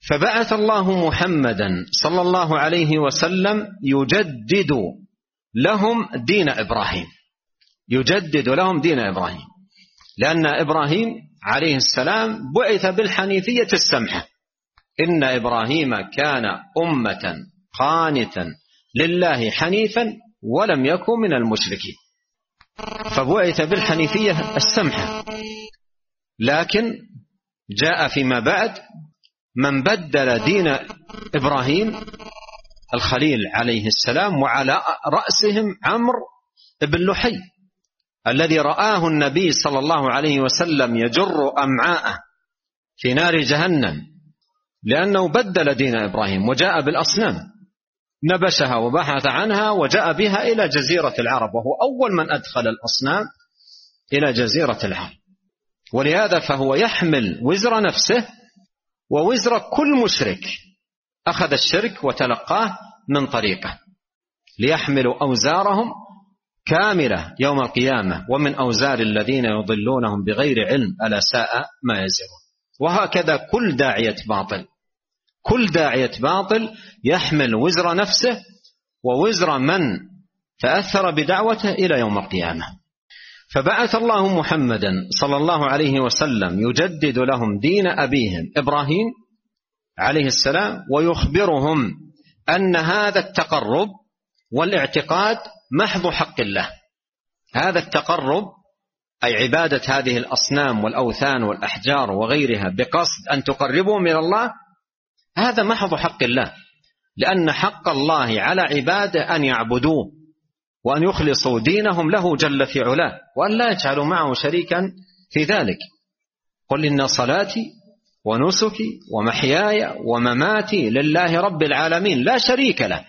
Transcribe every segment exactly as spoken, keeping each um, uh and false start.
فبعث الله محمدا صلى الله عليه وسلم يجدد لهم دين إبراهيم، يجدد لهم دين إبراهيم، لأن إبراهيم عليه السلام بعث بالحنيفية السمحة، إن إبراهيم كان أمة قانتا لله حنيفا ولم يكن من المشركين، فبعث بالحنيفية السمحة. لكن جاء فيما بعد من بدل دين إبراهيم الخليل عليه السلام، وعلى رأسهم عمرو بن لحي الذي رآه النبي صلى الله عليه وسلم يجر أمعاءه في نار جهنم لأنه بدل دين إبراهيم وجاء بالأصنام، نبشها وبحث عنها وجاء بها إلى جزيرة العرب، وهو أول من أدخل الأصنام إلى جزيرة العرب. ولهذا فهو يحمل وزر نفسه ووزر كل مشرك أخذ الشرك وتلقاه من طريقه، ليحملوا أوزارهم كاملة يوم القيامة ومن أوزار الذين يضلونهم بغير علم ألا ساء ما يزرون. وهكذا كل داعية باطل، كل داعية باطل يحمل وزر نفسه ووزر من تأثر بدعوته إلى يوم القيامة. فبعث الله محمدا صلى الله عليه وسلم يجدد لهم دين أبيهم إبراهيم عليه السلام، ويخبرهم أن هذا التقرب والاعتقاد محض حق الله. هذا التقرب أي عبادة هذه الأصنام والأوثان والأحجار وغيرها بقصد أن تقربهم إلى الله، هذا محض حق الله، لأن حق الله على عباده أن يعبدوه وأن يخلصوا دينهم له جل في علاه، وأن لا يجعلوا معه شريكا في ذلك. قل إن صلاتي ونسكي ومحياي ومماتي لله رب العالمين لا شريك له.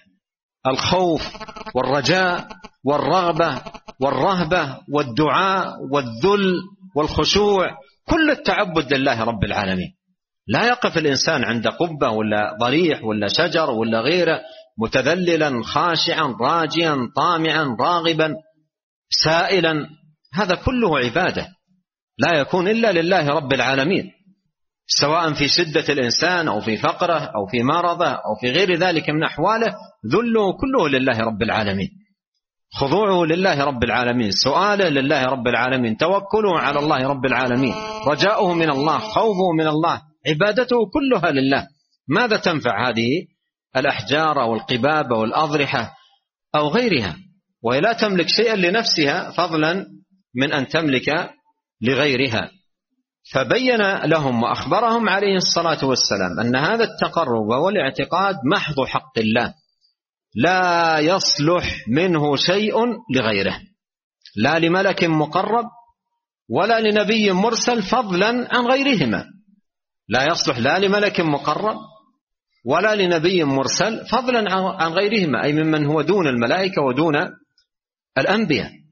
الخوف والرجاء والرغبة والرهبة والدعاء والذل والخشوع كل التعبد لله رب العالمين. لا يقف الإنسان عند قبة ولا ضريح ولا شجر ولا غيره متذللا خاشعا راجيا طامعا راغبا سائلا، هذا كله عبادة لا يكون إلا لله رب العالمين، سواء في شدة الإنسان أو في فقره أو في مرضه أو في غير ذلك من أحواله، ذله كله لله رب العالمين، خضوعه لله رب العالمين، سؤاله لله رب العالمين، توكله على الله رب العالمين، رجاؤه من الله، خوفه من الله، عبادته كلها لله. ماذا تنفع هذه الأحجار أو القباب أو الأضرحة أو غيرها، وهي لا تملك شيئا لنفسها فضلا من أن تملك لغيرها. فبين لهم وأخبرهم عليه الصلاة والسلام أن هذا التقرب والاعتقاد محض حق الله، لا يصلح منه شيء لغيره، لا لملك مقرب ولا لنبي مرسل فضلا عن غيرهما، لا يصلح لا لملك مقرب ولا لنبي مرسل فضلا عن غيرهما، أي ممن هو دون الملائكة ودون الأنبياء.